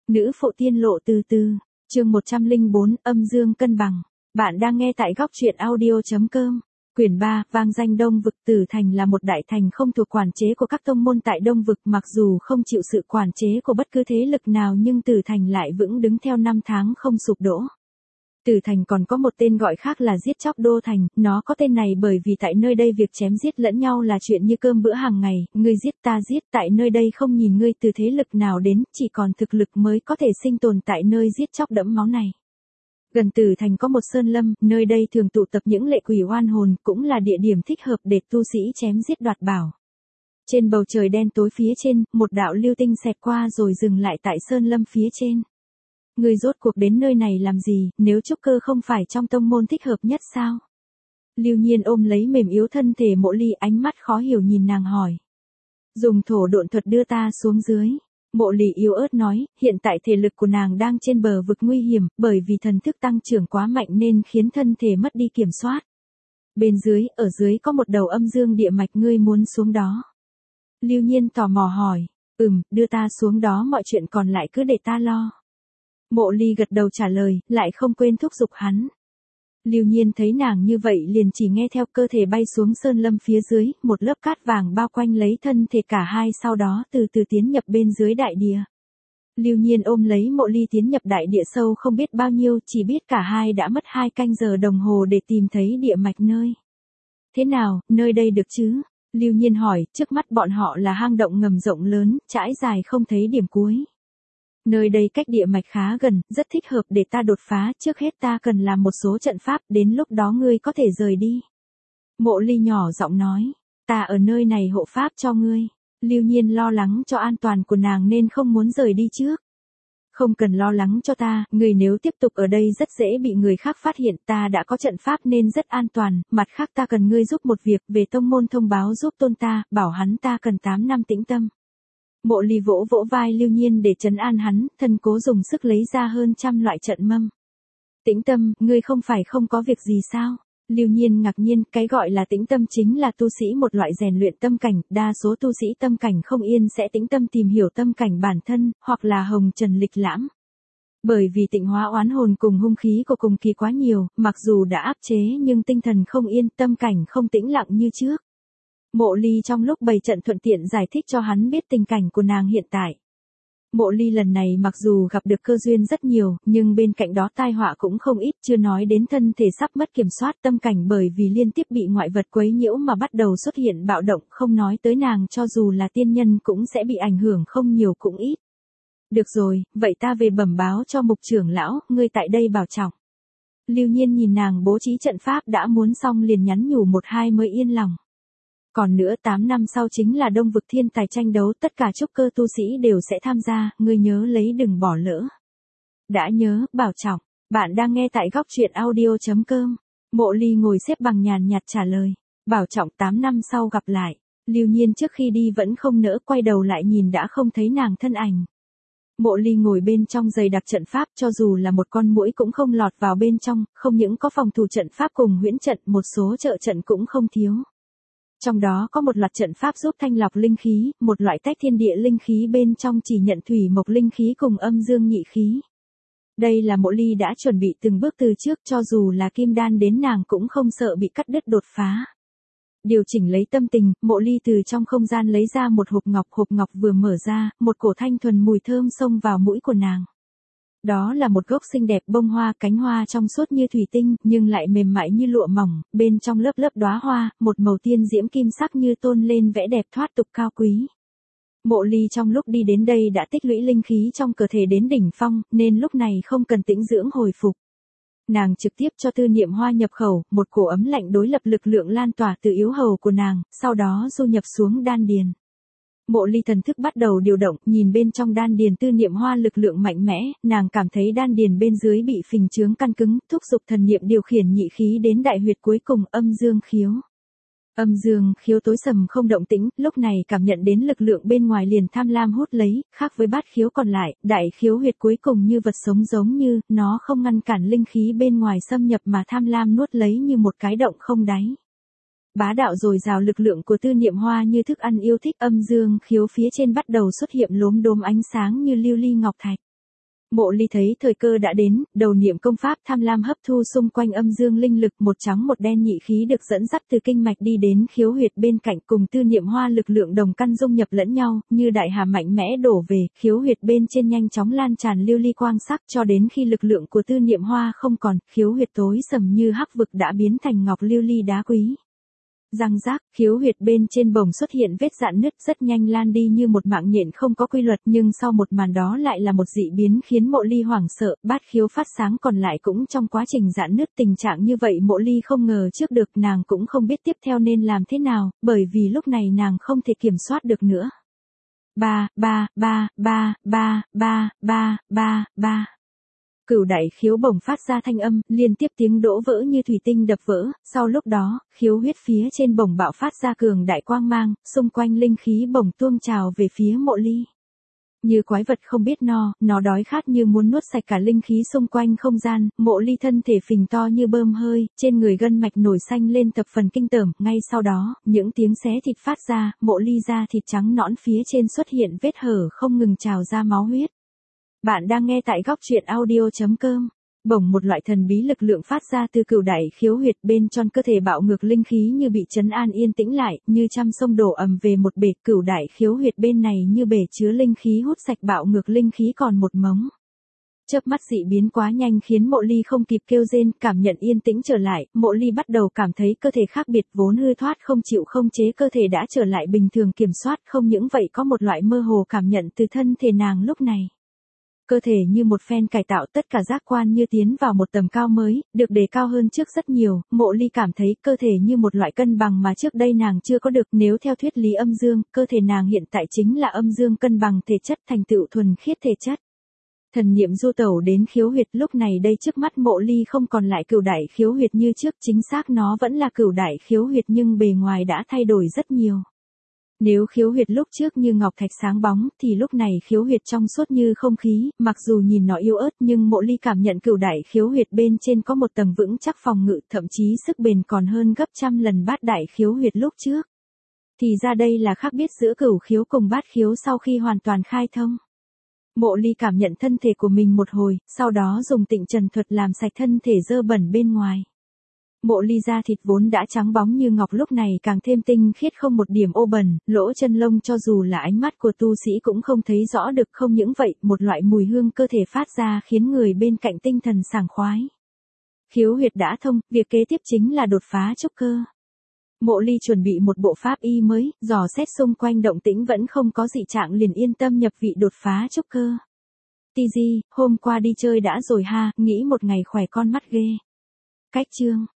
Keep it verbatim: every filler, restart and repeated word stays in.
Nữ phụ tiên lộ từ từ, chương một trăm lẻ bốn, âm dương cân bằng. Bạn đang nghe tại góc truyện audio.com. Quyển ba, vang danh Đông Vực. Tử Thành là một đại thành không thuộc quản chế của các tông môn tại Đông Vực, mặc dù không chịu sự quản chế của bất cứ thế lực nào nhưng Tử Thành lại vững đứng theo năm tháng không sụp đổ. Tử Thành còn có một tên gọi khác là Giết Chóc Đô Thành, nó có tên này bởi vì tại nơi đây việc chém giết lẫn nhau là chuyện như cơm bữa hàng ngày, ngươi giết ta giết, tại nơi đây không nhìn ngươi từ thế lực nào đến, chỉ còn thực lực mới có thể sinh tồn tại nơi giết chóc đẫm máu này. Gần Tử Thành có một sơn lâm, nơi đây thường tụ tập những lệ quỷ oan hồn, cũng là địa điểm thích hợp để tu sĩ chém giết đoạt bảo. Trên bầu trời đen tối phía trên, một đạo lưu tinh xẹt qua rồi dừng lại tại sơn lâm phía trên. Ngươi rốt cuộc đến nơi này làm gì, nếu trúc cơ không phải trong tông môn thích hợp nhất sao? Lưu Nhiên ôm lấy mềm yếu thân thể Mộ Ly, ánh mắt khó hiểu nhìn nàng hỏi. Dùng thổ độn thuật đưa ta xuống dưới. Mộ Ly yếu ớt nói, hiện tại thể lực của nàng đang trên bờ vực nguy hiểm, bởi vì thần thức tăng trưởng quá mạnh nên khiến thân thể mất đi kiểm soát. Bên dưới, ở dưới có một đầu âm dương địa mạch, ngươi muốn xuống đó. Lưu Nhiên tò mò hỏi, ừm, đưa ta xuống đó, mọi chuyện còn lại cứ để ta lo. Mộ Ly gật đầu trả lời, lại không quên thúc giục hắn. Lưu Nhiên thấy nàng như vậy liền chỉ nghe theo, cơ thể bay xuống sơn lâm phía dưới, một lớp cát vàng bao quanh lấy thân thể cả hai, sau đó từ từ tiến nhập bên dưới đại địa. Lưu Nhiên ôm lấy Mộ Ly tiến nhập đại địa sâu không biết bao nhiêu, chỉ biết cả hai đã mất hai canh giờ đồng hồ để tìm thấy địa mạch nơi. Thế nào, nơi đây được chứ? Lưu Nhiên hỏi, trước mắt bọn họ là hang động ngầm rộng lớn, trải dài không thấy điểm cuối. Nơi đây cách địa mạch khá gần, rất thích hợp để ta đột phá, trước hết ta cần làm một số trận pháp, đến lúc đó ngươi có thể rời đi. Mộ Ly nhỏ giọng nói, ta ở nơi này hộ pháp cho ngươi. Lưu Nhiên lo lắng cho an toàn của nàng nên không muốn rời đi trước. Không cần lo lắng cho ta, ngươi nếu tiếp tục ở đây rất dễ bị người khác phát hiện, ta đã có trận pháp nên rất an toàn, mặt khác ta cần ngươi giúp một việc, về tông môn thông báo giúp tôn ta, bảo hắn ta cần tám năm tĩnh tâm. Mộ Ly vỗ vỗ vai Lưu Nhiên để trấn an hắn, thân cố dùng sức lấy ra hơn trăm loại trận mâm. Tĩnh tâm, ngươi không phải không có việc gì sao? Lưu Nhiên ngạc nhiên, cái gọi là tĩnh tâm chính là tu sĩ một loại rèn luyện tâm cảnh, đa số tu sĩ tâm cảnh không yên sẽ tĩnh tâm tìm hiểu tâm cảnh bản thân, hoặc là hồng trần lịch lãm. Bởi vì tịnh hóa oán hồn cùng hung khí của cùng kỳ quá nhiều, mặc dù đã áp chế nhưng tinh thần không yên, tâm cảnh không tĩnh lặng như trước. Mộ Ly trong lúc bày trận thuận tiện giải thích cho hắn biết tình cảnh của nàng hiện tại. Mộ Ly lần này mặc dù gặp được cơ duyên rất nhiều, nhưng bên cạnh đó tai họa cũng không ít, chưa nói đến thân thể sắp mất kiểm soát, tâm cảnh bởi vì liên tiếp bị ngoại vật quấy nhiễu mà bắt đầu xuất hiện bạo động, không nói tới nàng cho dù là tiên nhân cũng sẽ bị ảnh hưởng không nhiều cũng ít. Được rồi, vậy ta về bẩm báo cho mục trưởng lão, ngươi tại đây bảo trọng. Lưu Nhiên nhìn nàng bố trí trận pháp đã muốn xong liền nhắn nhủ một hai mới yên lòng. Còn nữa tám năm sau chính là Đông Vực thiên tài tranh đấu, tất cả trúc cơ tu sĩ đều sẽ tham gia, ngươi nhớ lấy đừng bỏ lỡ. Đã nhớ, bảo trọng. Bạn đang nghe tại góc truyện audio.com. Mộ Ly ngồi xếp bằng nhàn nhạt trả lời. Bảo trọng, tám năm sau gặp lại. Lưu Nhiên trước khi đi vẫn không nỡ quay đầu lại nhìn đã không thấy nàng thân ảnh. Mộ Ly ngồi bên trong dày đặc trận pháp, cho dù là một con muỗi cũng không lọt vào bên trong, không những có phòng thủ trận pháp cùng huyễn trận, một số trợ trận cũng không thiếu. Trong đó có một loạt trận pháp giúp thanh lọc linh khí, một loại tách thiên địa linh khí bên trong chỉ nhận thủy mộc linh khí cùng âm dương nhị khí. Đây là Mộ Ly đã chuẩn bị từng bước từ trước, cho dù là kim đan đến nàng cũng không sợ bị cắt đứt đột phá. Điều chỉnh lấy tâm tình, Mộ Ly từ trong không gian lấy ra một hộp ngọc, hộp ngọc vừa mở ra, một cổ thanh thuần mùi thơm xông vào mũi của nàng. Đó là một gốc xinh đẹp bông hoa, cánh hoa trong suốt như thủy tinh, nhưng lại mềm mại như lụa mỏng, bên trong lớp lớp đóa hoa, một màu tiên diễm kim sắc như tôn lên vẽ đẹp thoát tục cao quý. Mộ Ly trong lúc đi đến đây đã tích lũy linh khí trong cơ thể đến đỉnh phong, nên lúc này không cần tĩnh dưỡng hồi phục. Nàng trực tiếp cho tư niệm hoa nhập khẩu, một cổ ấm lạnh đối lập lực lượng lan tỏa từ yếu hầu của nàng, sau đó du nhập xuống đan điền. Mộ Ly thần thức bắt đầu điều động, nhìn bên trong đan điền tư niệm hoa lực lượng mạnh mẽ, nàng cảm thấy đan điền bên dưới bị phình trướng căng cứng, thúc giục thần niệm điều khiển nhị khí đến đại huyệt cuối cùng, âm dương khiếu. Âm dương khiếu tối sầm không động tĩnh, lúc này cảm nhận đến lực lượng bên ngoài liền tham lam hút lấy, khác với bát khiếu còn lại, đại khiếu huyệt cuối cùng như vật sống giống như, nó không ngăn cản linh khí bên ngoài xâm nhập mà tham lam nuốt lấy như một cái động không đáy. Bá đạo dồi dào lực lượng của tư niệm hoa như thức ăn yêu thích, âm dương khiếu phía trên bắt đầu xuất hiện lốm đốm ánh sáng như lưu ly ngọc thạch. Mộ Ly thấy thời cơ đã đến, đầu niệm công pháp tham lam hấp thu xung quanh âm dương linh lực, một trắng một đen nhị khí được dẫn dắt từ kinh mạch đi đến khiếu huyệt bên cạnh, cùng tư niệm hoa lực lượng đồng căn dung nhập lẫn nhau, như đại hà mạnh mẽ đổ về, khiếu huyệt bên trên nhanh chóng lan tràn lưu ly quang sắc, cho đến khi lực lượng của tư niệm hoa không còn, khiếu huyệt tối sầm như hắc vực đã biến thành ngọc lưu ly đá quý. Răng rác, khiếu huyệt bên trên bồng xuất hiện vết rạn nứt, rất nhanh lan đi như một mạng nhện không có quy luật, nhưng sau một màn đó lại là một dị biến khiến Mộ Ly hoảng sợ, bát khiếu phát sáng còn lại cũng trong quá trình rạn nứt. Tình trạng như vậy Mộ Ly không ngờ trước được, nàng cũng không biết tiếp theo nên làm thế nào, bởi vì lúc này nàng không thể kiểm soát được nữa. Ba, ba, ba, ba, ba, ba, ba, ba, ba. Cửu đại khiếu bổng phát ra thanh âm, liên tiếp tiếng đỗ vỡ như thủy tinh đập vỡ, sau lúc đó, khiếu huyết phía trên bổng bạo phát ra cường đại quang mang, xung quanh linh khí bổng tuôn trào về phía Mộ Ly. Như quái vật không biết no, nó đói khát như muốn nuốt sạch cả linh khí xung quanh không gian. Mộ Ly thân thể phình to như bơm hơi, trên người gân mạch nổi xanh lên thập phần kinh tởm, ngay sau đó, những tiếng xé thịt phát ra, Mộ Ly da thịt trắng nõn phía trên xuất hiện vết hở không ngừng trào ra máu huyết. Bạn đang nghe tại góc truyện audio chấm com. Bổng một loại thần bí lực lượng phát ra từ cửu đại khiếu huyệt, bên trong cơ thể bạo ngược linh khí như bị trấn an yên tĩnh lại, như trăm sông đổ ầm về một bể. Cửu đại khiếu huyệt bên này như bể chứa linh khí hút sạch bạo ngược linh khí còn một mống. Chớp mắt dị biến quá nhanh khiến Mộ Ly không kịp kêu rên, cảm nhận yên tĩnh trở lại, Mộ Ly bắt đầu cảm thấy cơ thể khác biệt, vốn hư thoát không chịu không chế cơ thể đã trở lại bình thường kiểm soát, không những vậy có một loại mơ hồ cảm nhận từ thân thể nàng lúc này. Cơ thể như một phen cải tạo, tất cả giác quan như tiến vào một tầm cao mới, được đề cao hơn trước rất nhiều. Mộ Ly cảm thấy cơ thể như một loại cân bằng mà trước đây nàng chưa có được. Nếu theo thuyết lý âm dương, cơ thể nàng hiện tại chính là âm dương cân bằng thể chất, thành tựu thuần khiết thể chất. Thần niệm du tẩu đến khiếu huyệt, lúc này đây trước mắt Mộ Ly không còn lại cửu đại khiếu huyệt như trước, chính xác nó vẫn là cửu đại khiếu huyệt nhưng bề ngoài đã thay đổi rất nhiều. Nếu khiếu huyệt lúc trước như ngọc thạch sáng bóng, thì lúc này khiếu huyệt trong suốt như không khí, mặc dù nhìn nó yếu ớt nhưng Mộ Ly cảm nhận cửu đại khiếu huyệt bên trên có một tầng vững chắc phòng ngự, thậm chí sức bền còn hơn gấp trăm lần bát đại khiếu huyệt lúc trước. Thì ra đây là khác biệt giữa cửu khiếu cùng bát khiếu sau khi hoàn toàn khai thông. Mộ Ly cảm nhận thân thể của mình một hồi, sau đó dùng tịnh trần thuật làm sạch thân thể dơ bẩn bên ngoài. Mộ Ly da thịt vốn đã trắng bóng như ngọc lúc này càng thêm tinh khiết không một điểm ô bẩn, lỗ chân lông cho dù là ánh mắt của tu sĩ cũng không thấy rõ được. Không những vậy, một loại mùi hương cơ thể phát ra khiến người bên cạnh tinh thần sảng khoái. Khiếu huyệt đã thông, việc kế tiếp chính là đột phá trúc cơ. Mộ Ly chuẩn bị một bộ pháp y mới, dò xét xung quanh động tĩnh vẫn không có dị trạng liền yên tâm nhập vị đột phá trúc cơ. Ti Di, hôm qua đi chơi đã rồi ha, nghĩ một ngày khỏe con mắt ghê. Cách chương